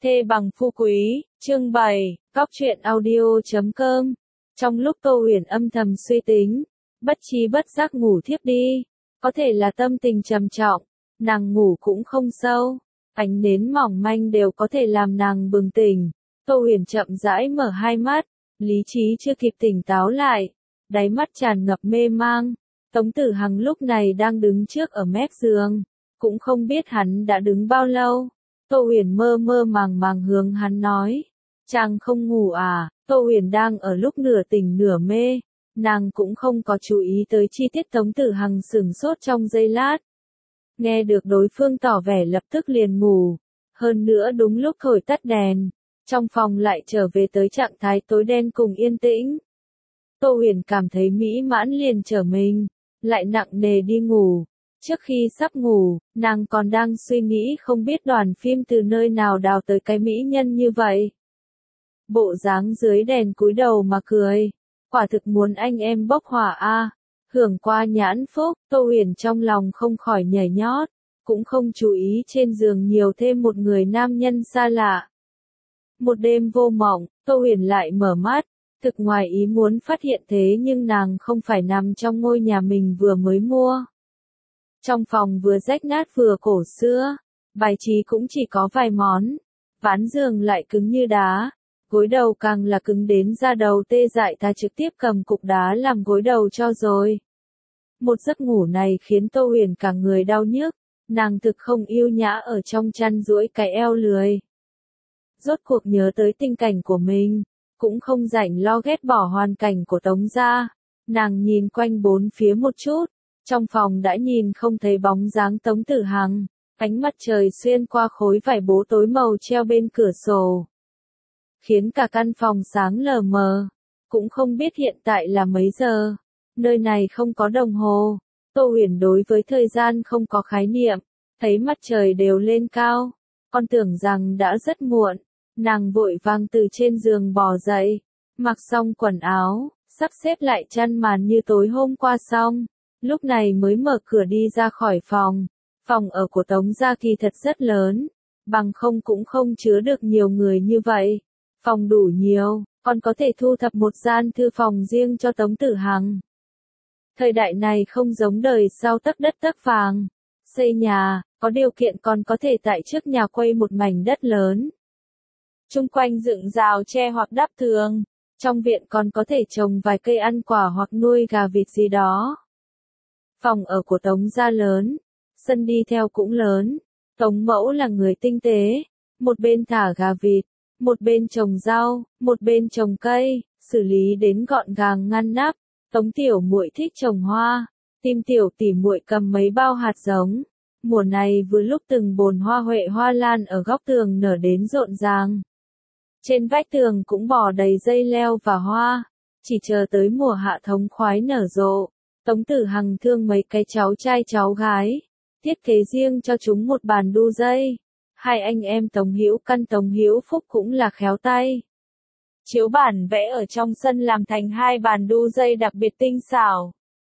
Thê bằng phu quý, chương 7, Góc truyện audio.com. Trong lúc Tô Huyền âm thầm suy tính, bất tri bất giác ngủ thiếp đi. Có thể là tâm tình trầm trọng, nàng ngủ cũng không sâu. Ánh nến mỏng manh đều có thể làm nàng bừng tỉnh. Tô Huyền chậm rãi mở hai mắt, lý trí chưa kịp tỉnh táo lại. Đáy mắt tràn ngập mê mang. Tống Tử Hằng lúc này đang đứng trước ở mép giường. Cũng không biết hắn đã đứng bao lâu. Tô Huyền mơ mơ màng màng hướng hắn nói. Chàng không ngủ à? Tô Huyền đang ở lúc nửa tỉnh nửa mê. Nàng cũng không có chú ý tới chi tiết Tống Tử Hằng sửng sốt trong giây lát. Nghe được đối phương tỏ vẻ lập tức liền ngủ. Hơn nữa đúng lúc thổi tắt đèn. Trong phòng lại trở về tới trạng thái tối đen cùng yên tĩnh. Tô Huyền cảm thấy mỹ mãn liền trở mình. Lại nặng nề đi ngủ. Trước khi sắp ngủ, nàng còn đang suy nghĩ không biết đoàn phim từ nơi nào đào tới cái mỹ nhân như vậy. Bộ dáng dưới đèn cúi đầu mà cười. Quả thực muốn anh em bốc hỏa a. Hưởng qua nhãn phúc, Tô Huyền trong lòng không khỏi nhảy nhót. Cũng không chú ý trên giường nhiều thêm một người nam nhân xa lạ. Một đêm vô mộng, Tô Huyền lại mở mắt. Thực ngoài ý muốn phát hiện thế nhưng nàng không phải nằm trong ngôi nhà mình vừa mới mua. Trong phòng vừa rách nát vừa cổ xưa, bài trí cũng chỉ có vài món, ván giường lại cứng như đá, gối đầu càng là cứng đến da đầu tê dại, ta trực tiếp cầm cục đá làm gối đầu cho rồi. Một giấc ngủ này khiến Tô Huyền cả người đau nhức, nàng thực không yêu nhã ở trong chăn duỗi cái eo lười. Rốt cuộc nhớ tới tình cảnh của mình, cũng không rảnh lo ghét bỏ hoàn cảnh của Tống gia, nàng nhìn quanh bốn phía một chút. Trong phòng đã nhìn không thấy bóng dáng Tống Tử Hằng, ánh mặt trời xuyên qua khối vải bố tối màu treo bên cửa sổ, khiến cả căn phòng sáng lờ mờ, cũng không biết hiện tại là mấy giờ, nơi này không có đồng hồ, Tô Huyền đối với thời gian không có khái niệm, thấy mặt trời đều lên cao, còn tưởng rằng đã rất muộn, nàng vội vàng từ trên giường bò dậy, mặc xong quần áo, sắp xếp lại chăn màn như tối hôm qua xong. Lúc này mới mở cửa đi ra khỏi phòng. Phòng ở của Tống gia kỳ thật rất lớn, bằng không cũng không chứa được nhiều người như vậy. Phòng đủ nhiều, còn có thể thu thập một gian thư phòng riêng cho Tống Tử Hằng. Thời đại này không giống đời sau tấc đất tấc vàng. Xây nhà, có điều kiện còn có thể tại trước nhà quay một mảnh đất lớn. Chung quanh dựng rào tre hoặc đắp tường. Trong viện còn có thể trồng vài cây ăn quả hoặc nuôi gà vịt gì đó. Phòng ở của Tống gia lớn, sân đi theo cũng lớn, Tống mẫu là người tinh tế, một bên thả gà vịt, một bên trồng rau, một bên trồng cây, xử lý đến gọn gàng ngăn nắp. Tống tiểu muội thích trồng hoa, Tim tiểu tỷ muội cầm mấy bao hạt giống. Mùa này vừa lúc từng bồn hoa huệ hoa lan ở góc tường nở đến rộn ràng. Trên vách tường cũng bò đầy dây leo và hoa, chỉ chờ tới mùa hạ thống khoái nở rộ. Tống Tử Hằng thương mấy cái cháu trai cháu gái, thiết kế riêng cho chúng một bàn đu dây. Hai anh em Tống Hữu Căn Tống Hữu Phúc cũng là khéo tay. Chiếu bản vẽ ở trong sân làm thành hai bàn đu dây đặc biệt tinh xảo.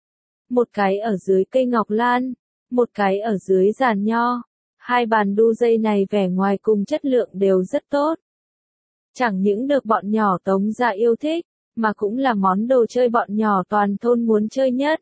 Một cái ở dưới cây ngọc lan, một cái ở dưới giàn nho. Hai bàn đu dây này vẻ ngoài cùng chất lượng đều rất tốt. Chẳng những được bọn nhỏ Tống gia yêu thích, mà cũng là món đồ chơi bọn nhỏ toàn thôn muốn chơi nhất.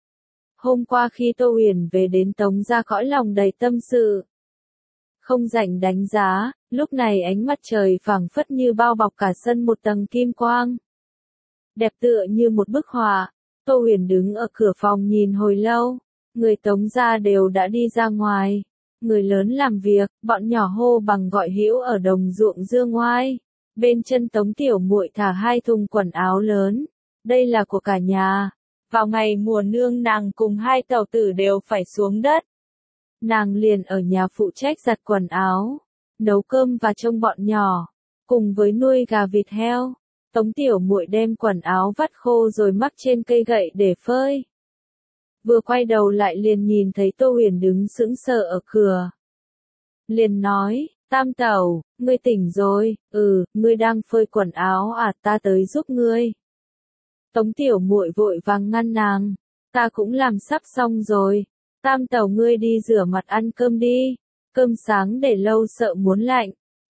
Hôm qua khi Tô Huyền về đến Tống gia cõi lòng đầy tâm sự. Không rảnh đánh giá, lúc này ánh mặt trời phảng phất như bao bọc cả sân một tầng kim quang. Đẹp tựa như một bức họa, Tô Huyền đứng ở cửa phòng nhìn hồi lâu, người Tống gia đều đã đi ra ngoài. Người lớn làm việc, bọn nhỏ hô bằng gọi hữu ở đồng ruộng dương ngoai. Bên chân Tống tiểu muội thả hai thùng quần áo lớn. Đây là của cả nhà. Vào ngày mùa nương nàng cùng hai tẩu tử đều phải xuống đất. Nàng liền ở nhà phụ trách giặt quần áo, nấu cơm và trông bọn nhỏ, cùng với nuôi gà vịt heo. Tống tiểu muội đem quần áo vắt khô rồi mắc trên cây gậy để phơi. Vừa quay đầu lại liền nhìn thấy Tô Huyền đứng sững sờ ở cửa. Liền nói, Tam tẩu, ngươi tỉnh rồi, ngươi đang phơi quần áo à, ta tới giúp ngươi. Tống tiểu muội vội vàng ngăn nàng, ta cũng làm sắp xong rồi, Tam tẩu ngươi đi rửa mặt ăn cơm đi, cơm sáng để lâu sợ muốn lạnh.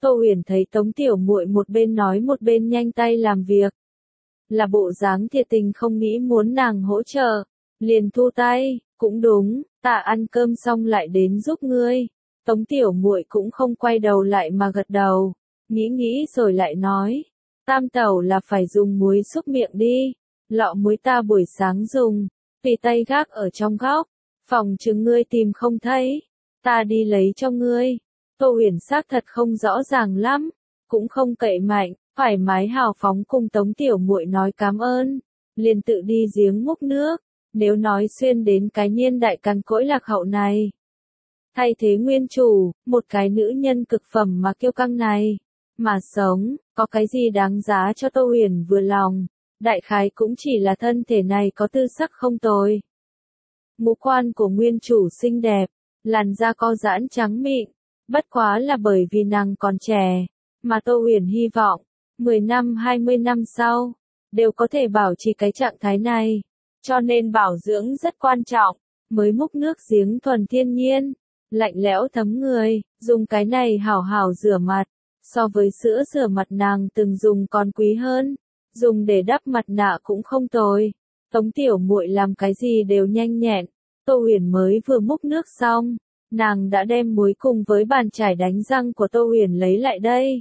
Tô Huyền thấy Tống Tiểu Muội một bên nói một bên nhanh tay làm việc. Là bộ dáng thiệt tình không nghĩ muốn nàng hỗ trợ, liền thu tay, cũng đúng, ta ăn cơm xong lại đến giúp ngươi. Tống Tiểu Muội cũng không quay đầu lại mà gật đầu, nghĩ rồi lại nói, tam tẩu là phải dùng muối xúc miệng đi, lọ muối ta buổi sáng dùng, tùy tay gác ở trong góc, phòng chừng ngươi tìm không thấy, ta đi lấy cho ngươi. Tô Huyền xác thật không rõ ràng lắm, cũng không cậy mạnh, thoải mái hào phóng cùng Tống Tiểu Muội nói cảm ơn, liền tự đi giếng múc nước, nếu nói xuyên đến cái niên đại cằn cỗi lạc hậu này. Thay thế nguyên chủ, một cái nữ nhân cực phẩm mà kiêu căng này, mà sống, có cái gì đáng giá cho Tô Huyền vừa lòng, đại khái cũng chỉ là thân thể này có tư sắc không tồi. Ngũ quan của nguyên chủ xinh đẹp, làn da co giãn trắng mịn, bất quá là bởi vì nàng còn trẻ, mà Tô Huyền hy vọng, 10 năm 20 năm sau, đều có thể bảo trì cái trạng thái này, cho nên bảo dưỡng rất quan trọng, mới múc nước giếng thuần thiên nhiên, lạnh lẽo thấm người, dùng cái này hảo hảo rửa mặt, so với sữa rửa mặt nàng từng dùng còn quý hơn, dùng để đắp mặt nạ cũng không tồi. Tống Tiểu Muội làm cái gì đều nhanh nhẹn, Tô Huyền mới vừa múc nước xong, nàng đã đem muối cùng với bàn chải đánh răng của Tô Huyền lấy lại đây.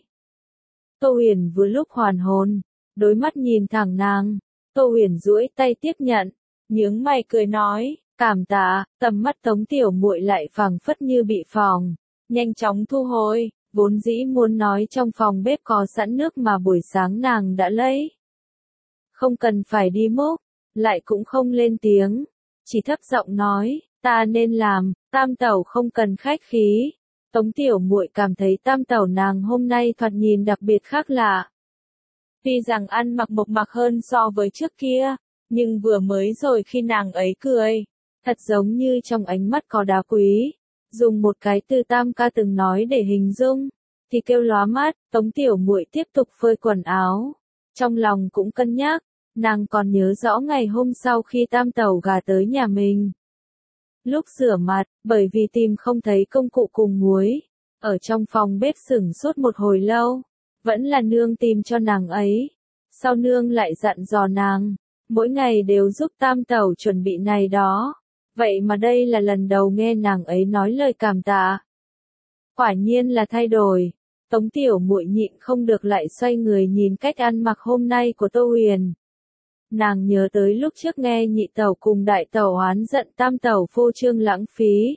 Tô Huyền vừa lúc hoàn hồn, đối mắt nhìn thẳng nàng, Tô Huyền duỗi tay tiếp nhận, nhướng mày cười nói, cảm tạ. Tầm mắt Tống Tiểu Muội lại phảng phất như bị phỏng, nhanh chóng thu hồi, vốn dĩ muốn nói trong phòng bếp có sẵn nước mà buổi sáng nàng đã lấy. Không cần phải đi múc, lại cũng không lên tiếng, chỉ thấp giọng nói, ta nên làm, tam tẩu không cần khách khí. Tống Tiểu Muội cảm thấy tam tẩu nàng hôm nay thoạt nhìn đặc biệt khác lạ. Tuy rằng ăn mặc mộc mạc hơn so với trước kia, nhưng vừa mới rồi khi nàng ấy cười, thật giống như trong ánh mắt có đá quý. Dùng một cái từ tam ca từng nói để hình dung, thì kêu lóa mắt. Tống Tiểu Muội tiếp tục phơi quần áo. Trong lòng cũng cân nhắc, nàng còn nhớ rõ ngày hôm sau khi tam tẩu gà tới nhà mình. Lúc rửa mặt, bởi vì tìm không thấy công cụ cùng muối, ở trong phòng bếp sửng sốt một hồi lâu, vẫn là nương tìm cho nàng ấy. Sau nương lại dặn dò nàng, mỗi ngày đều giúp tam tẩu chuẩn bị này đó. Vậy mà đây là lần đầu nghe nàng ấy nói lời cảm tạ. Quả nhiên là thay đổi. Tống Tiểu Muội nhịn không được lại xoay người nhìn cách ăn mặc hôm nay của Tô Huyền. Nàng nhớ tới lúc trước nghe nhị tẩu cùng đại tẩu oán giận tam tẩu phô trương lãng phí.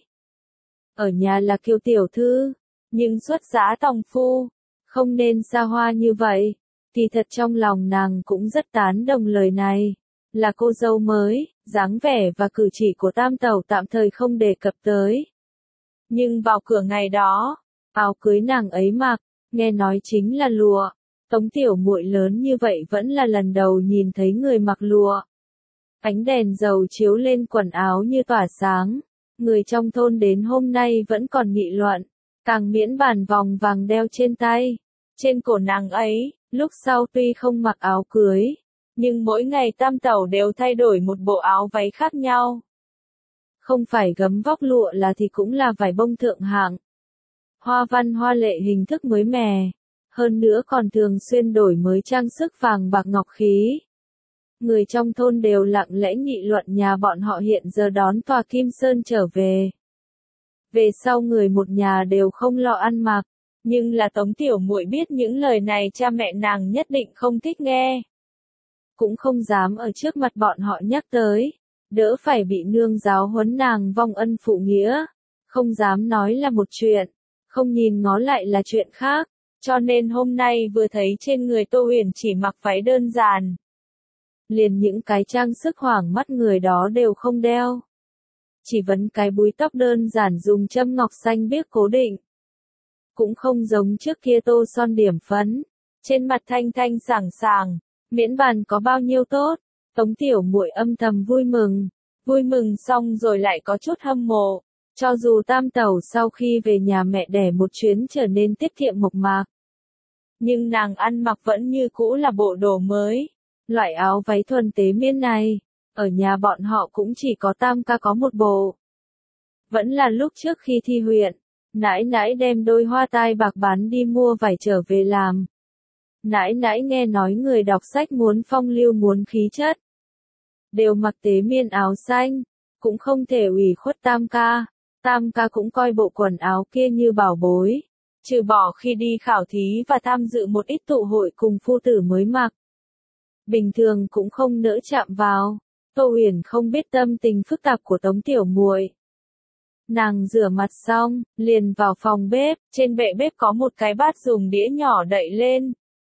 Ở nhà là kiều tiểu thư, nhưng xuất giá tòng phu, không nên xa hoa như vậy. Kỳ thật trong lòng nàng cũng rất tán đồng lời này. Là cô dâu mới, dáng vẻ và cử chỉ của tam tẩu tạm thời không đề cập tới. Nhưng vào cửa ngày đó, áo cưới nàng ấy mặc, nghe nói chính là lụa. Tống Tiểu Muội lớn như vậy vẫn là lần đầu nhìn thấy người mặc lụa. Ánh đèn dầu chiếu lên quần áo như tỏa sáng. Người trong thôn đến hôm nay vẫn còn nghị luận, càng miễn bàn vòng vàng đeo trên tay, trên cổ nàng ấy. Lúc sau tuy không mặc áo cưới, nhưng mỗi ngày tam tẩu đều thay đổi một bộ áo váy khác nhau. Không phải gấm vóc lụa là thì cũng là vải bông thượng hạng. Hoa văn hoa lệ hình thức mới mẻ, hơn nữa còn thường xuyên đổi mới trang sức vàng bạc ngọc khí. Người trong thôn đều lặng lẽ nghị luận nhà bọn họ hiện giờ đón tòa Kim Sơn trở về. Về sau người một nhà đều không lo ăn mặc, nhưng là Tống Tiểu Muội biết những lời này cha mẹ nàng nhất định không thích nghe. Cũng không dám ở trước mặt bọn họ nhắc tới, đỡ phải bị nương giáo huấn nàng vong ân phụ nghĩa. Không dám nói là một chuyện, không nhìn ngó lại là chuyện khác, cho nên hôm nay vừa thấy trên người Tô Huyền chỉ mặc váy đơn giản. Liền những cái trang sức hoảng mắt người đó đều không đeo. Chỉ vấn cái búi tóc đơn giản dùng châm ngọc xanh biếc cố định. Cũng không giống trước kia tô son điểm phấn, trên mặt thanh thanh sảng sàng, miễn bàn có bao nhiêu tốt. Tống Tiểu Muội âm thầm vui mừng xong rồi lại có chút hâm mộ. Cho dù tam tẩu sau khi về nhà mẹ đẻ một chuyến trở nên tiết kiệm mộc mạc, nhưng nàng ăn mặc vẫn như cũ là bộ đồ mới. Loại áo váy thuần tế miên này, ở nhà bọn họ cũng chỉ có tam ca có một bộ. Vẫn là lúc trước khi thi huyện, Nãi nãi đem đôi hoa tai bạc bán đi mua vải trở về làm. Nãi nãi nghe nói người đọc sách muốn phong lưu muốn khí chất. Đều mặc tế miên áo xanh, cũng không thể ủy khuất Tam ca. Tam ca cũng coi bộ quần áo kia như bảo bối. Trừ bỏ khi đi khảo thí và tham dự một ít tụ hội cùng phu tử mới mặc. Bình thường cũng không nỡ chạm vào. Tô Huyền không biết tâm tình phức tạp của Tống tiểu muội. Nàng rửa mặt xong, liền vào phòng bếp, trên bệ bếp có một cái bát dùng đĩa nhỏ đậy lên.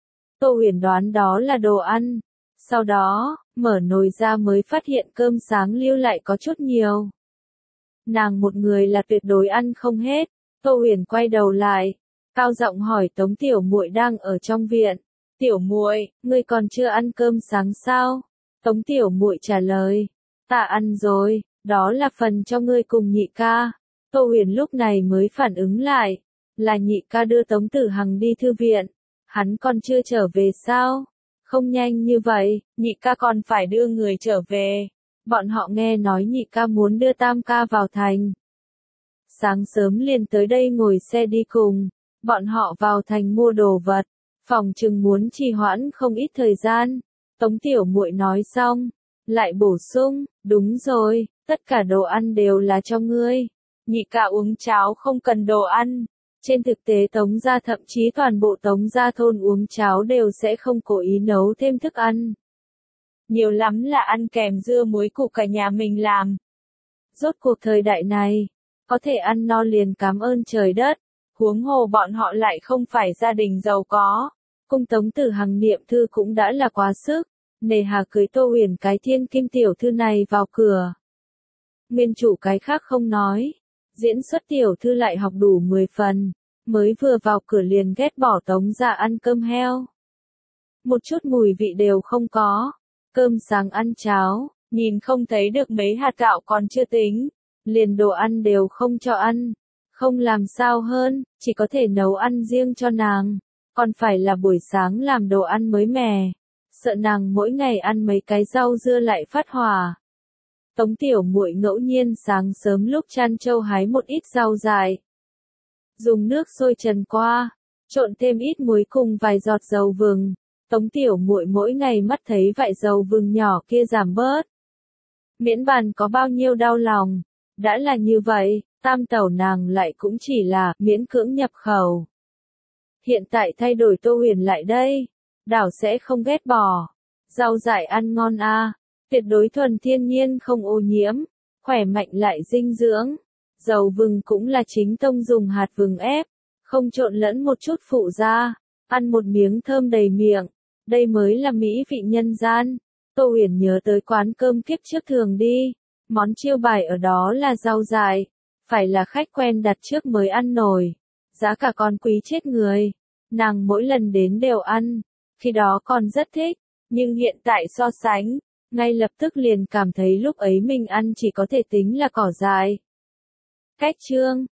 Tô Huyền đoán đó là đồ ăn. Sau đó, mở nồi ra mới phát hiện cơm sáng lưu lại có chút nhiều. Nàng một người là tuyệt đối ăn không hết. Tô Huyền quay đầu lại, cao giọng hỏi Tống tiểu muội đang ở trong viện. Tiểu muội, ngươi còn chưa ăn cơm sáng sao? Tống tiểu muội trả lời, ta ăn rồi, đó là phần cho ngươi cùng nhị ca. Tô Huyền lúc này mới phản ứng lại, là nhị ca đưa Tống Tử Hằng đi thư viện. Hắn còn chưa trở về sao? Không nhanh như vậy, nhị ca còn phải đưa người trở về. Bọn họ nghe nói nhị ca muốn đưa Tam ca vào thành. Sáng sớm liền tới đây ngồi xe đi cùng. Bọn họ vào thành mua đồ vật. Phòng chừng muốn trì hoãn không ít thời gian. Tống tiểu muội nói xong, lại bổ sung, đúng rồi, tất cả đồ ăn đều là cho ngươi. Nhị ca uống cháo không cần đồ ăn. Trên thực tế Tống gia thậm chí toàn bộ Tống gia thôn uống cháo đều sẽ không cố ý nấu thêm thức ăn. Nhiều lắm là ăn kèm dưa muối củ cả nhà mình làm. Rốt cuộc thời đại này, có thể ăn no liền cảm ơn trời đất, huống hồ bọn họ lại không phải gia đình giàu có. Cung Tống Tử Hằng niệm thư cũng đã là quá sức, nề hà cưới Tô Huyền cái thiên kim tiểu thư này vào cửa. Nguyên chủ cái khác không nói, diễn xuất tiểu thư lại học đủ 10 phần, mới vừa vào cửa liền ghét bỏ Tống gia ăn cơm heo. Một chút mùi vị đều không có, cơm sáng ăn cháo, nhìn không thấy được mấy hạt gạo còn chưa tính, liền đồ ăn đều không cho ăn, không làm sao hơn, chỉ có thể nấu ăn riêng cho nàng, còn phải là buổi sáng làm đồ ăn mới mẻ, sợ nàng mỗi ngày ăn mấy cái rau dưa lại phát hỏa. Tống tiểu muội ngẫu nhiên sáng sớm lúc chăn trâu hái một ít rau dại. Dùng nước sôi trần qua, trộn thêm ít muối cùng vài giọt dầu vừng. Tống tiểu muội mỗi ngày mắt thấy vại dầu vừng nhỏ kia giảm bớt. Miễn bàn có bao nhiêu đau lòng. Đã là như vậy, tam tẩu nàng lại cũng chỉ là miễn cưỡng nhập khẩu. Hiện tại thay đổi Tô Huyền lại đây. Đảo sẽ không ghét bỏ. Rau dại ăn ngon a, tuyệt đối thuần thiên nhiên không ô nhiễm, khỏe mạnh lại dinh dưỡng. Dầu vừng cũng là chính tông dùng hạt vừng ép, không trộn lẫn một chút phụ gia, ăn một miếng thơm đầy miệng. Đây mới là mỹ vị nhân gian. Tô Huyền nhớ tới quán cơm kiếp trước thường đi, món chiêu bài ở đó là rau dại, phải là khách quen đặt trước mới ăn nổi. Giá cả còn quý chết người, nàng mỗi lần đến đều ăn, khi đó còn rất thích, nhưng hiện tại so sánh, ngay lập tức liền cảm thấy lúc ấy mình ăn chỉ có thể tính là cỏ dại. Cách chương